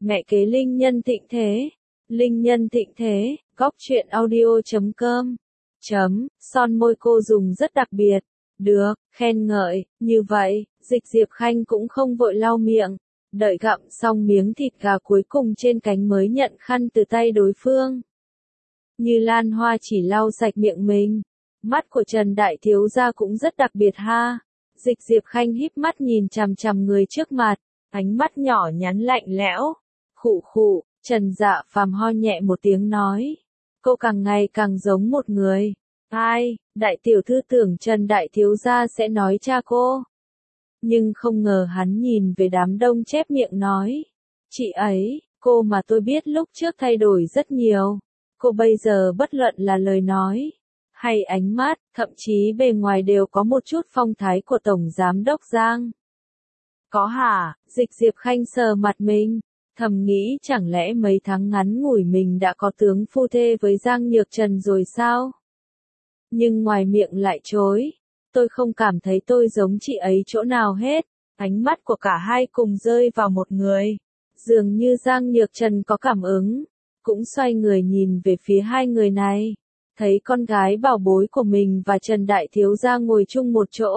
Mẹ kế linh nhân thịnh thế. Linh nhân thịnh thế, góc truyện audio.com. Son môi cô dùng rất đặc biệt. Được, khen ngợi, như vậy, Dịch Diệp Khanh cũng không vội lau miệng. Đợi gặm xong miếng thịt gà cuối cùng trên cánh mới nhận khăn từ tay đối phương. Như Lan Hoa chỉ lau sạch miệng mình. Mắt của Trần Đại Thiếu Gia cũng rất đặc biệt ha. Dịch Diệp Khanh híp mắt nhìn chằm chằm người trước mặt, ánh mắt nhỏ nhắn lạnh lẽo. Khụ khụ, Trần Dạ Phàm ho nhẹ một tiếng nói. Cô càng ngày càng giống một người. Ai, đại tiểu thư tưởng Trần Đại Thiếu Gia sẽ nói cha cô. Nhưng không ngờ hắn nhìn về đám đông chép miệng nói. Chị ấy, cô mà tôi biết lúc trước thay đổi rất nhiều. Cô bây giờ bất luận là lời nói, hay ánh mắt, thậm chí bề ngoài đều có một chút phong thái của Tổng Giám Đốc Giang. Có hả? Dịch Diệp Khanh sờ mặt mình, thầm nghĩ chẳng lẽ mấy tháng ngắn ngủi mình đã có tướng phu thê với Giang Nhược Trần rồi sao? Nhưng ngoài miệng lại chối. Tôi không cảm thấy tôi giống chị ấy chỗ nào hết. Ánh mắt của cả hai cùng rơi vào một người. Dường như Giang Nhược Trần có cảm ứng. Cũng xoay người nhìn về phía hai người này. Thấy con gái bảo bối của mình và Trần Đại Thiếu Gia ngồi chung một chỗ.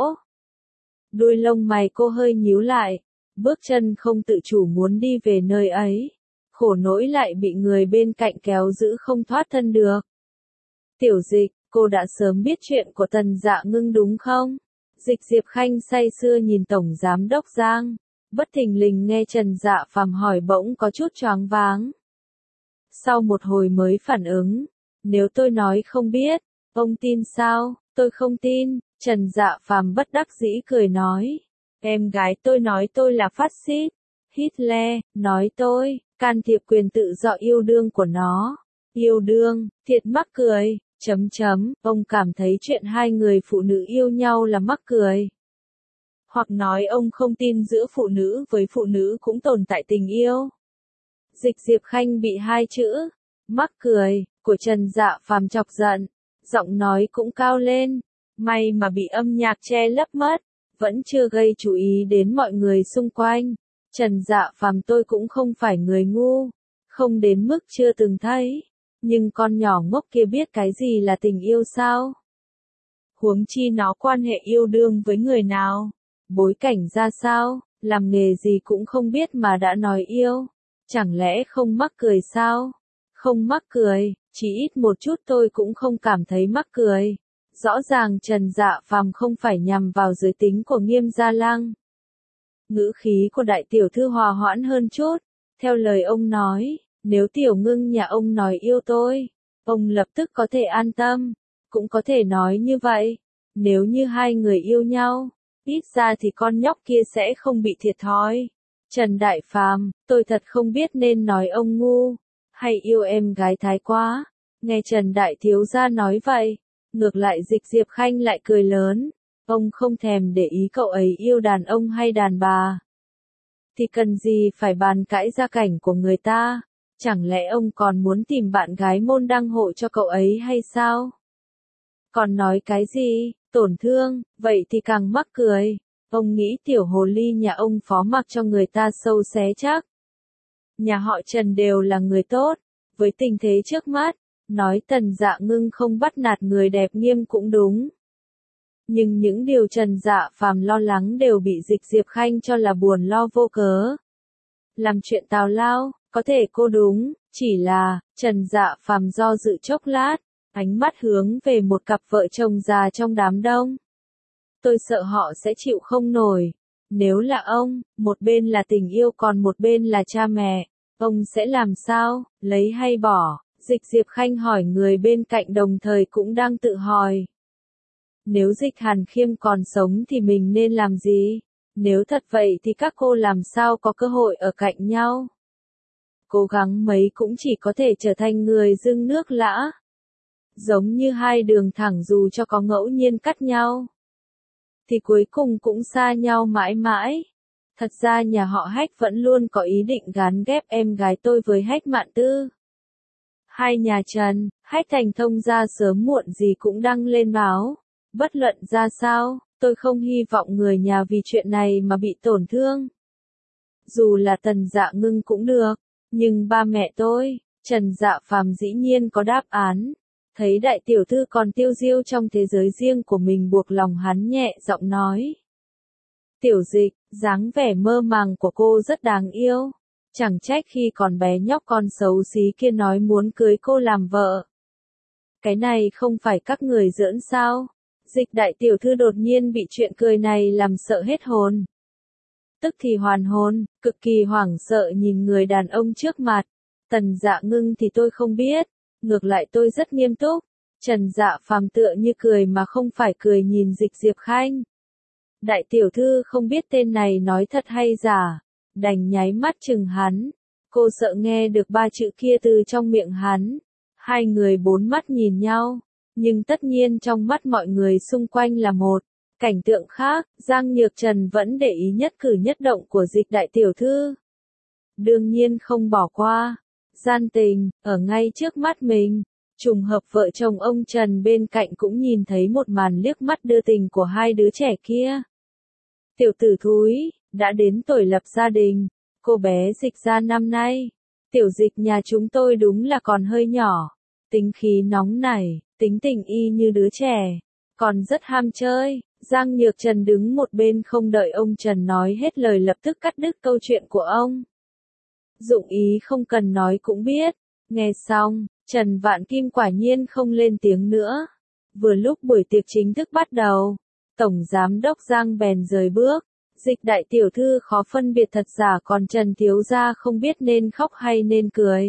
Đuôi lông mày cô hơi nhíu lại. Bước chân không tự chủ muốn đi về nơi ấy. Khổ nỗi lại bị người bên cạnh kéo giữ không thoát thân được. Tiểu Dịch, cô đã sớm biết chuyện của Tần Dạ Ngưng đúng không? Dịch Diệp Khanh say sưa nhìn Tổng Giám Đốc Giang. Bất thình lình nghe Trần Dạ Phàm hỏi bỗng có chút choáng váng. Sau một hồi mới phản ứng. Nếu tôi nói không biết, ông tin sao? Tôi không tin. Trần Dạ Phàm bất đắc dĩ cười nói. Em gái tôi nói tôi là phát xít. Hitler, nói tôi, can thiệp quyền tự do yêu đương của nó. Yêu đương, thiệt mắc cười. Ông cảm thấy chuyện hai người phụ nữ yêu nhau là mắc cười. Hoặc nói ông không tin giữa phụ nữ với phụ nữ cũng tồn tại tình yêu. Dịch Diệp Khanh bị hai chữ mắc cười của Trần Dạ Phàm chọc giận, giọng nói cũng cao lên. May mà bị âm nhạc che lấp mất, vẫn chưa gây chú ý đến mọi người xung quanh. Trần Dạ Phàm tôi cũng không phải người ngu, không đến mức chưa từng thấy. Nhưng con nhỏ ngốc kia biết cái gì là tình yêu sao? Huống chi nó quan hệ yêu đương với người nào? Bối cảnh ra sao? Làm nghề gì cũng không biết mà đã nói yêu. Chẳng lẽ không mắc cười sao? Không mắc cười, chỉ ít một chút tôi cũng không cảm thấy mắc cười. Rõ ràng Trần Dạ Phàm không phải nhằm vào giới tính của Nghiêm Gia Lăng. Ngữ khí của đại tiểu thư hòa hoãn hơn chút. Theo lời ông nói. Nếu Tiểu Ngưng nhà ông nói yêu tôi, ông lập tức có thể an tâm, cũng có thể nói như vậy. Nếu như hai người yêu nhau, ít ra thì con nhóc kia sẽ không bị thiệt thòi. Trần Đại Phàm, tôi thật không biết nên nói ông ngu, hay yêu em gái thái quá. Nghe Trần Đại Thiếu Gia nói vậy, ngược lại Dịch Diệp Khanh lại cười lớn. Ông không thèm để ý cậu ấy yêu đàn ông hay đàn bà. Thì cần gì phải bàn cãi gia cảnh của người ta. Chẳng lẽ ông còn muốn tìm bạn gái môn đăng hộ cho cậu ấy hay sao? Còn nói cái gì, tổn thương, vậy thì càng mắc cười. Ông nghĩ tiểu hồ ly nhà ông phó mặc cho người ta sâu xé chắc. Nhà họ Trần đều là người tốt, với tình thế trước mắt, nói Tần Dạ Ngưng không bắt nạt người đẹp Nghiêm cũng đúng. Nhưng những điều Trần Dạ Phàm lo lắng đều bị Dịch Diệp Khanh cho là buồn lo vô cớ. Làm chuyện tào lao. Có thể cô đúng, chỉ là, Trần Dạ Phàm do dự chốc lát, ánh mắt hướng về một cặp vợ chồng già trong đám đông. Tôi sợ họ sẽ chịu không nổi. Nếu là ông, một bên là tình yêu còn một bên là cha mẹ, ông sẽ làm sao, lấy hay bỏ? Dịch Diệp Khanh hỏi người bên cạnh đồng thời cũng đang tự hỏi. Nếu Dịch Hàn Khiêm còn sống thì mình nên làm gì? Nếu thật vậy thì các cô làm sao có cơ hội ở cạnh nhau? Cố gắng mấy cũng chỉ có thể trở thành người dưng nước lã. Giống như hai đường thẳng dù cho có ngẫu nhiên cắt nhau. Thì cuối cùng cũng xa nhau mãi mãi. Thật ra nhà họ Hách vẫn luôn có ý định gán ghép em gái tôi với Hách Mạn Tư. Hai nhà Trần, Hách Thành Thông ra sớm muộn gì cũng đăng lên báo. Bất luận ra sao, tôi không hy vọng người nhà vì chuyện này mà bị tổn thương. Dù là Tần Dạ Ngưng cũng được. Nhưng ba mẹ tôi, Trần Dạ Phàm dĩ nhiên có đáp án. Thấy đại tiểu thư còn tiêu diêu trong thế giới riêng của mình buộc lòng hắn nhẹ giọng nói. Tiểu Dịch, dáng vẻ mơ màng của cô rất đáng yêu. Chẳng trách khi còn bé nhóc con xấu xí kia nói muốn cưới cô làm vợ. Cái này không phải các người giỡn sao? Dịch đại tiểu thư đột nhiên bị chuyện cười này làm sợ hết hồn. Tức thì hoàn hồn, cực kỳ hoảng sợ nhìn người đàn ông trước mặt. Tần Dạ Ngưng thì tôi không biết, ngược lại tôi rất nghiêm túc. Trần Dạ Phàm tựa như cười mà không phải cười nhìn Dịch Diệp Khanh. Đại tiểu thư không biết tên này nói thật hay giả, đành nháy mắt chừng hắn. Cô sợ nghe được ba chữ kia từ trong miệng hắn. Hai người bốn mắt nhìn nhau, nhưng tất nhiên trong mắt mọi người xung quanh là một cảnh tượng khác. Giang Nhược Trần vẫn để ý nhất cử nhất động của Dịch đại tiểu thư. Đương nhiên không bỏ qua. Gian tình, ở ngay trước mắt mình. Trùng hợp vợ chồng ông Trần bên cạnh cũng nhìn thấy một màn liếc mắt đưa tình của hai đứa trẻ kia. Tiểu tử thúi, đã đến tuổi lập gia đình. Cô bé Dịch ra năm nay. Tiểu Dịch nhà chúng tôi đúng là còn hơi nhỏ. Tính khí nóng nảy, tính tình y như đứa trẻ. Còn rất ham chơi. Giang Nhược Trần đứng một bên không đợi ông Trần nói hết lời lập tức cắt đứt câu chuyện của ông. Dụng ý không cần nói cũng biết. Nghe xong, Trần Vạn Kim quả nhiên không lên tiếng nữa. Vừa lúc buổi tiệc chính thức bắt đầu, Tổng Giám đốc Giang bèn rời bước. Dịch đại tiểu thư khó phân biệt thật giả, còn Trần thiếu gia không biết nên khóc hay nên cười.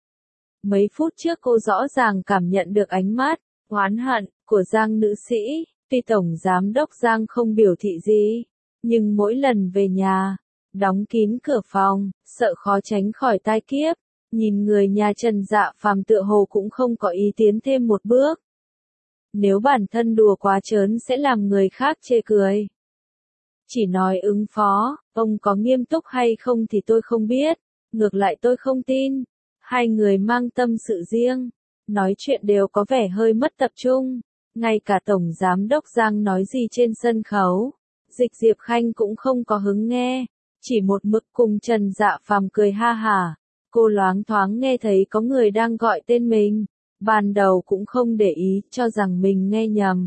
Mấy phút trước cô rõ ràng cảm nhận được ánh mắt oán hận của Giang nữ sĩ. Tuy Tổng Giám đốc Giang không biểu thị gì, nhưng mỗi lần về nhà, đóng kín cửa phòng, sợ khó tránh khỏi tai kiếp. Nhìn người nhà Trần Dạ Phàm tựa hồ cũng không có ý tiến thêm một bước. Nếu bản thân đùa quá trớn sẽ làm người khác chê cười. Chỉ nói ứng phó, ông có nghiêm túc hay không thì tôi không biết, ngược lại tôi không tin. Hai người mang tâm sự riêng, nói chuyện đều có vẻ hơi mất tập trung. Ngay cả Tổng Giám đốc Giang nói gì trên sân khấu, Dịch Diệp Khanh cũng không có hứng nghe, chỉ một mực cùng Trần Dạ Phàm cười ha hả. Cô loáng thoáng nghe thấy có người đang gọi tên mình, ban đầu cũng không để ý, cho rằng mình nghe nhầm.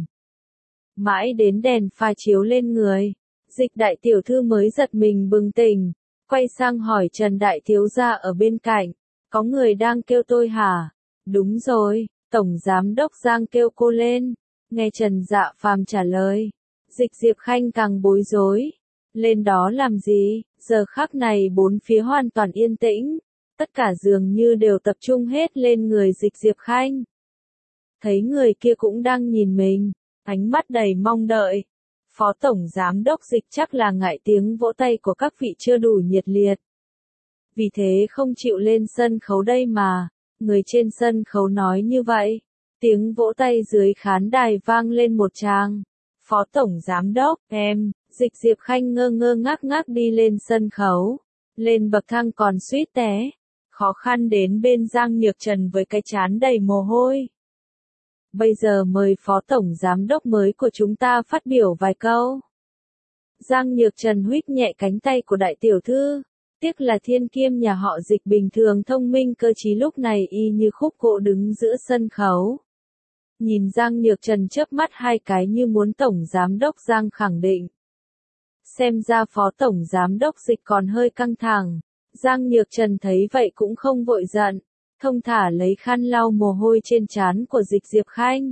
Mãi đến đèn pha chiếu lên người, Dịch đại tiểu thư mới giật mình bừng tỉnh, quay sang hỏi Trần đại thiếu gia ở bên cạnh, có người đang kêu tôi hả? Đúng rồi, Tổng Giám đốc Giang kêu cô lên. Nghe Trần Dạ Phàm trả lời, Dịch Diệp Khanh càng bối rối. Lên đó làm gì? Giờ khắc này bốn phía hoàn toàn yên tĩnh. Tất cả dường như đều tập trung hết lên người Dịch Diệp Khanh. Thấy người kia cũng đang nhìn mình, ánh mắt đầy mong đợi. Phó Tổng Giám đốc Dịch chắc là ngại tiếng vỗ tay của các vị chưa đủ nhiệt liệt. Vì thế không chịu lên sân khấu đây mà. Người trên sân khấu nói như vậy. Tiếng vỗ tay dưới khán đài vang lên một tràng. Phó Tổng Giám đốc, em, Dịch Diệp Khanh ngơ ngơ ngác ngác đi lên sân khấu. Lên bậc thang còn suýt té. Khó khăn đến bên Giang Nhược Trần với cái trán đầy mồ hôi. Bây giờ mời Phó Tổng Giám đốc mới của chúng ta phát biểu vài câu. Giang Nhược Trần huýt nhẹ cánh tay của đại tiểu thư. Tiếc là thiên kiêm nhà họ Dịch bình thường thông minh cơ trí, lúc này y như khúc gỗ đứng giữa sân khấu. Nhìn Giang Nhược Trần chớp mắt hai cái như muốn Tổng Giám đốc Giang khẳng định. Xem ra Phó Tổng Giám đốc Dịch còn hơi căng thẳng. Giang Nhược Trần thấy vậy cũng không vội giận, thông thả lấy khăn lau mồ hôi trên trán của Dịch Diệp Khanh.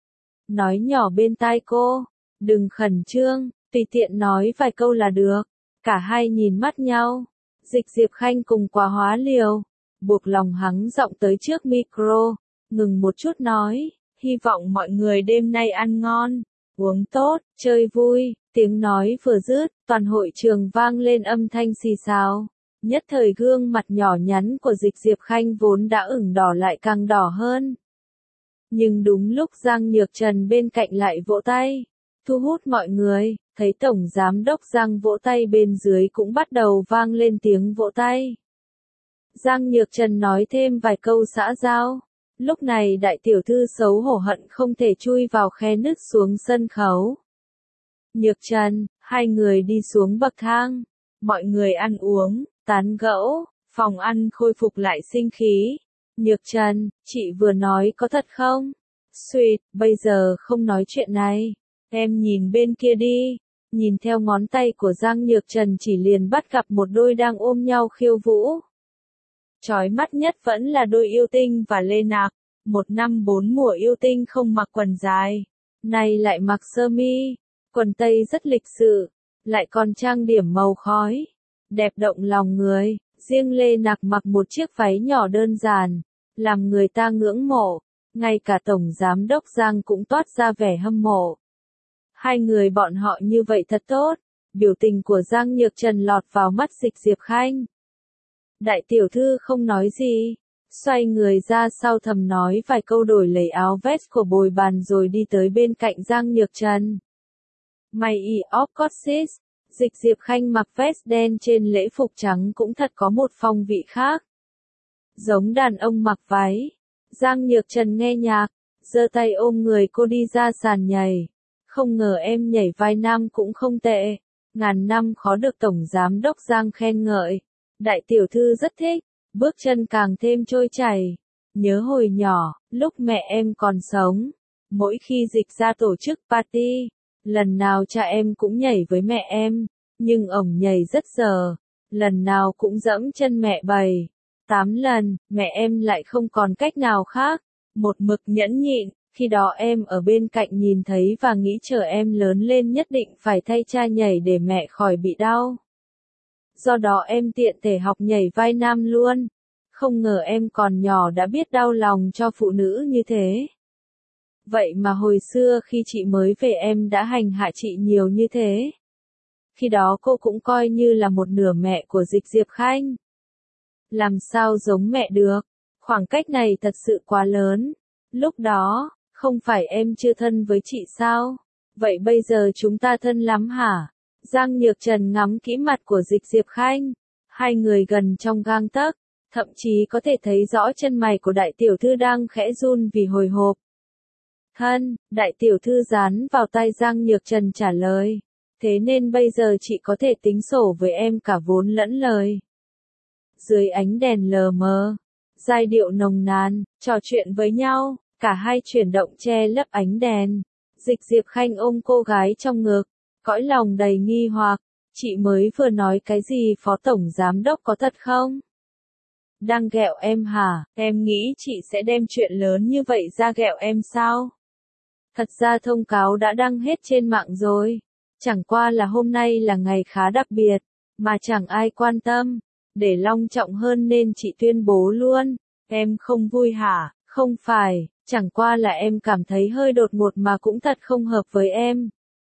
Nói nhỏ bên tai cô, đừng khẩn trương, tùy tiện nói vài câu là được. Cả hai nhìn mắt nhau, Dịch Diệp Khanh cùng quá hóa liều, buộc lòng hắng giọng tới trước micro, ngừng một chút nói, hy vọng mọi người đêm nay ăn ngon, uống tốt, chơi vui. Tiếng nói vừa dứt, toàn hội trường vang lên âm thanh xì xào. Nhất thời gương mặt nhỏ nhắn của Dịch Diệp Khanh vốn đã ửng đỏ lại càng đỏ hơn. Nhưng đúng lúc Giang Nhược Trần bên cạnh lại vỗ tay, thu hút mọi người, thấy Tổng Giám đốc Giang vỗ tay bên dưới cũng bắt đầu vang lên tiếng vỗ tay. Giang Nhược Trần nói thêm vài câu xã giao. Lúc này đại tiểu thư xấu hổ hận không thể chui vào khe nứt xuống sân khấu. Nhược Trần, hai người đi xuống bậc thang. Mọi người ăn uống, tán gẫu. Phòng ăn khôi phục lại sinh khí. Nhược Trần, chị vừa nói có thật không? Sweet, bây giờ không nói chuyện này. Em nhìn bên kia đi. Nhìn theo ngón tay của Giang Nhược Trần chỉ liền bắt gặp một đôi đang ôm nhau khiêu vũ. Chói mắt nhất vẫn là đôi yêu tinh và Lê Nạc. 1 năm 4 mùa yêu tinh không mặc quần dài. Nay lại mặc sơ mi. Quần tây rất lịch sự. Lại còn trang điểm màu khói. Đẹp động lòng người. Riêng Lê Nạc mặc một chiếc váy nhỏ đơn giản. Làm người ta ngưỡng mộ. Ngay cả Tổng Giám đốc Giang cũng toát ra vẻ hâm mộ. Hai người bọn họ như vậy thật tốt. Biểu tình của Giang Nhược Trần lọt vào mắt Dịch Diệp Khanh. Đại tiểu thư không nói gì. Xoay người ra sau thầm nói vài câu đổi lấy áo vest của bồi bàn rồi đi tới bên cạnh Giang Nhược Trần. May of Cossis. Dịch Diệp Khanh mặc vest đen trên lễ phục trắng cũng thật có một phong vị khác. Giống đàn ông mặc váy. Giang Nhược Trần nghe nhạc, giơ tay ôm người cô đi ra sàn nhảy. Không ngờ em nhảy vai nam cũng không tệ. Ngàn năm khó được Tổng Giám đốc Giang khen ngợi. Đại tiểu thư rất thích, bước chân càng thêm trôi chảy. Nhớ hồi nhỏ, lúc mẹ em còn sống. Mỗi khi Dịch ra tổ chức party, lần nào cha em cũng nhảy với mẹ em. Nhưng ổng nhảy rất dở. Lần nào cũng dẫm chân mẹ 7, 8 lần, mẹ em lại không còn cách nào khác. Một mực nhẫn nhịn, khi đó em ở bên cạnh nhìn thấy và nghĩ chờ em lớn lên nhất định phải thay cha nhảy để mẹ khỏi bị đau. Do đó em tiện thể học nhảy vai nam luôn. Không ngờ em còn nhỏ đã biết đau lòng cho phụ nữ như thế. Vậy mà hồi xưa khi chị mới về em đã hành hạ chị nhiều như thế. Khi đó cô cũng coi như là một nửa mẹ của Dịch Diệp Khanh. Làm sao giống mẹ được, khoảng cách này thật sự quá lớn. Lúc đó, không phải em chưa thân với chị sao? Vậy bây giờ chúng ta thân lắm hả? Giang Nhược Trần ngắm kỹ mặt của Dịch Diệp Khanh. Hai người gần trong gang tấc, thậm chí có thể thấy rõ chân mày của đại tiểu thư đang khẽ run vì hồi hộp. Thân, đại tiểu thư dán vào tai Giang Nhược Trần trả lời. Thế nên bây giờ chị có thể tính sổ với em cả vốn lẫn lời. Dưới ánh đèn lờ mờ, giai điệu nồng nàn, trò chuyện với nhau, cả hai chuyển động che lấp ánh đèn. Dịch Diệp Khanh ôm cô gái trong ngực, cõi lòng đầy nghi hoặc. Chị mới vừa nói cái gì Phó Tổng Giám đốc có thật không? Đang ghẹo em hả? Em nghĩ chị sẽ đem chuyện lớn như vậy ra ghẹo em sao? Thật ra thông cáo đã đăng hết trên mạng rồi. Chẳng qua là hôm nay là ngày khá đặc biệt, mà chẳng ai quan tâm. Để long trọng hơn nên chị tuyên bố luôn. Em không vui hả? Không phải, chẳng qua là em cảm thấy hơi đột ngột mà cũng thật không hợp với em.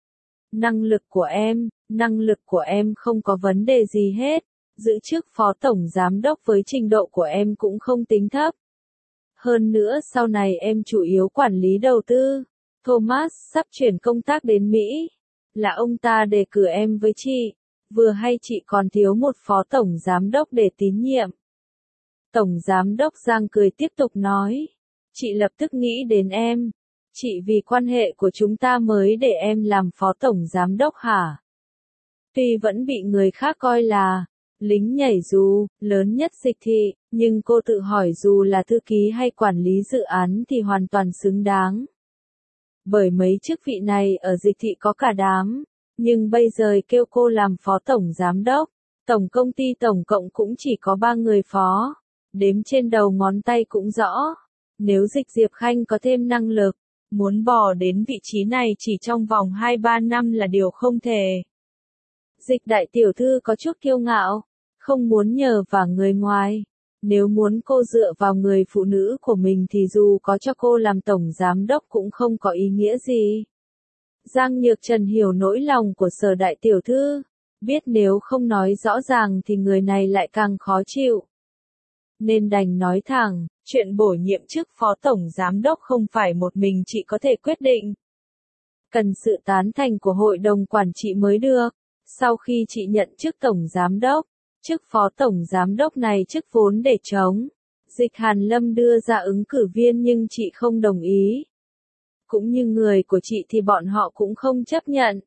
Năng lực của em không có vấn đề gì hết. Giữ chức Phó Tổng Giám đốc với trình độ của em cũng không tính thấp. Hơn nữa sau này em chủ yếu quản lý đầu tư. Thomas sắp chuyển công tác đến Mỹ. Là ông ta đề cử em với chị. Vừa hay chị còn thiếu một Phó Tổng Giám đốc để tín nhiệm. Tổng Giám đốc Giang cười tiếp tục nói. Chị lập tức nghĩ đến em. Chị vì quan hệ của chúng ta mới để em làm Phó Tổng Giám đốc hả? Tuy vẫn bị người khác coi là lính nhảy dù, lớn nhất Dịch thị, nhưng cô tự hỏi dù là thư ký hay quản lý dự án thì hoàn toàn xứng đáng. Bởi mấy chức vị này ở Dịch thị có cả đám, nhưng bây giờ kêu cô làm Phó Tổng Giám đốc, tổng công ty tổng cộng cũng chỉ có 3 người phó, đếm trên đầu ngón tay cũng rõ. Nếu Dịch Diệp Khanh có thêm năng lực, muốn bò đến vị trí này chỉ trong vòng 2-3 năm là điều không thể. Dịch đại tiểu thư có chút kiêu ngạo, không muốn nhờ vào người ngoài. Nếu muốn cô dựa vào người phụ nữ của mình thì dù có cho cô làm tổng giám đốc cũng không có ý nghĩa gì. Giang Nhược Trần hiểu nỗi lòng của Sở đại tiểu thư, biết nếu không nói rõ ràng thì người này lại càng khó chịu. Nên đành nói thẳng, chuyện bổ nhiệm chức Phó Tổng Giám đốc không phải một mình chị có thể quyết định. Cần sự tán thành của Hội đồng Quản trị mới được. Sau khi chị nhận chức Tổng Giám đốc, chức Phó Tổng Giám đốc này chức vốn để trống. Dịch Hàn Lâm đưa ra ứng cử viên nhưng chị không đồng ý. Cũng như người của chị thì bọn họ cũng không chấp nhận.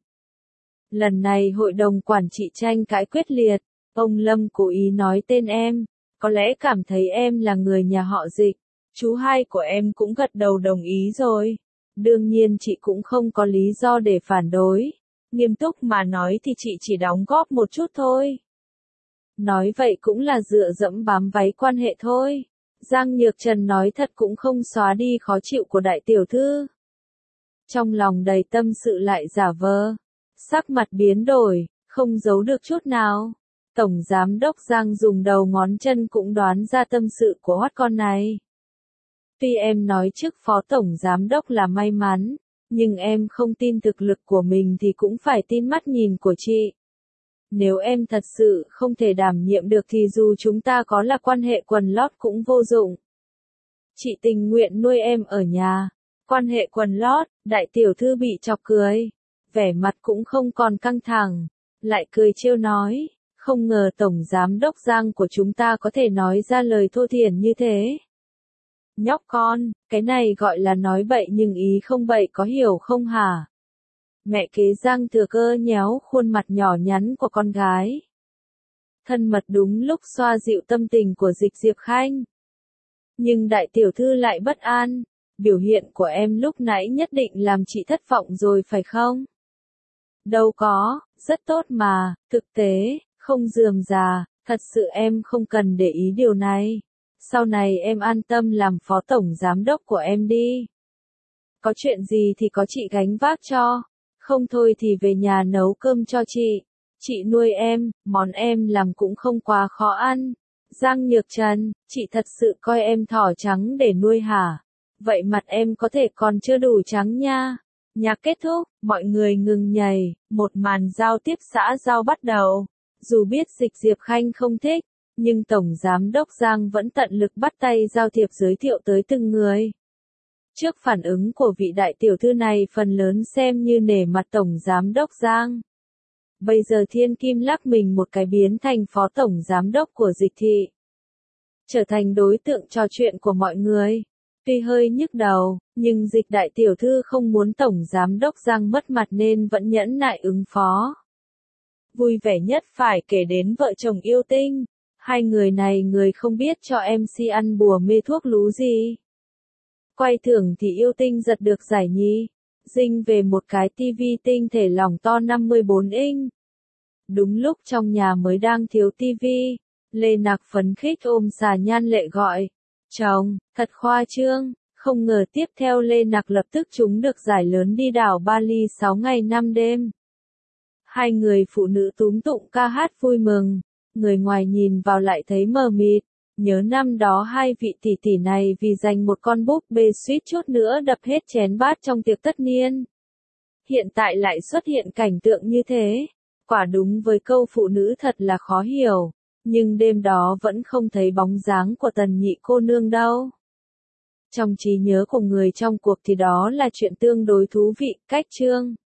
Lần này Hội đồng Quản trị tranh cãi quyết liệt, ông Lâm cố ý nói tên em. có lẽ cảm thấy em là người nhà họ Dịch. Chú hai của em cũng gật đầu đồng ý rồi. Đương nhiên chị cũng không có lý do để phản đối. Nghiêm túc mà nói thì chị chỉ đóng góp một chút thôi. Nói vậy cũng là dựa dẫm bám váy quan hệ thôi. Giang Nhược Trần nói thật cũng không xóa đi khó chịu của đại tiểu thư. Trong lòng đầy tâm sự lại giả vờ. Sắc mặt biến đổi, không giấu được chút nào. Tổng giám đốc Giang dùng đầu ngón chân cũng đoán ra tâm sự của hoắt con này. Tuy em nói trước phó tổng giám đốc là may mắn, nhưng em không tin thực lực của mình thì cũng phải tin mắt nhìn của chị. Nếu em thật sự không thể đảm nhiệm được thì dù chúng ta có là quan hệ quần lót cũng vô dụng. Chị tình nguyện nuôi em ở nhà. Quan hệ quần lót, đại tiểu thư bị chọc cười. Vẻ mặt cũng không còn căng thẳng. Lại cười trêu nói, không ngờ tổng giám đốc Giang của chúng ta có thể nói ra lời thô thiển như thế. Nhóc con, cái này gọi là nói bậy nhưng ý không bậy có hiểu không hả? Mẹ kế Giang Thừa Cơ nhéo khuôn mặt nhỏ nhắn của con gái. Thân mật đúng lúc xoa dịu tâm tình của Dịch Diệp Khanh. Nhưng đại tiểu thư lại bất an, biểu hiện của em lúc nãy nhất định làm chị thất vọng rồi phải không? Đâu có, rất tốt mà, thực tế, không rườm rà, thật sự em không cần để ý điều này. Sau này em an tâm làm phó tổng giám đốc của em đi. Có chuyện gì thì có chị gánh vác cho. Không thôi thì về nhà nấu cơm cho chị. Chị nuôi em, món em làm cũng không quá khó ăn. Giang Nhược Trần, chị thật sự coi em thỏ trắng để nuôi hả? Vậy mặt em có thể còn chưa đủ trắng nha. Nhạc kết thúc, mọi người ngừng nhảy, một màn giao tiếp xã giao bắt đầu. Dù biết Dịch Diệp Khanh không thích, nhưng Tổng Giám đốc Giang vẫn tận lực bắt tay giao thiệp giới thiệu tới từng người. Trước phản ứng của vị đại tiểu thư này phần lớn xem như nể mặt Tổng Giám đốc Giang. Bây giờ thiên kim lắc mình một cái biến thành phó Tổng Giám đốc của Dịch thị. Trở thành đối tượng trò chuyện của mọi người. Tuy hơi nhức đầu, nhưng Dịch đại tiểu thư không muốn Tổng Giám đốc Giang mất mặt nên vẫn nhẫn nại ứng phó. Vui vẻ nhất phải kể đến vợ chồng Yêu Tinh. Hai người này người không biết cho MC ăn bùa mê thuốc lú gì. Quay thưởng thì Yêu Tinh giật được giải nhì. Dinh về một cái tivi tinh thể lỏng to 54 inch. Đúng lúc trong nhà mới đang thiếu tivi, Lê Nặc phấn khích ôm Xà Nhan Lệ gọi. Chồng, thật khoa trương, không ngờ tiếp theo Lê Nặc lập tức trúng được giải lớn đi đảo Bali 6 ngày 5 đêm. Hai người phụ nữ túm tụng ca hát vui mừng, người ngoài nhìn vào lại thấy mờ mịt. Nhớ năm đó hai vị tỷ tỷ này vì giành một con búp bê suýt chút nữa đập hết chén bát trong tiệc tất niên. Hiện tại lại xuất hiện cảnh tượng như thế. Quả đúng với câu phụ nữ thật là khó hiểu. Nhưng đêm đó vẫn không thấy bóng dáng của Tần nhị cô nương đâu. Trong trí nhớ của người trong cuộc thì đó là chuyện tương đối thú vị, cách chương.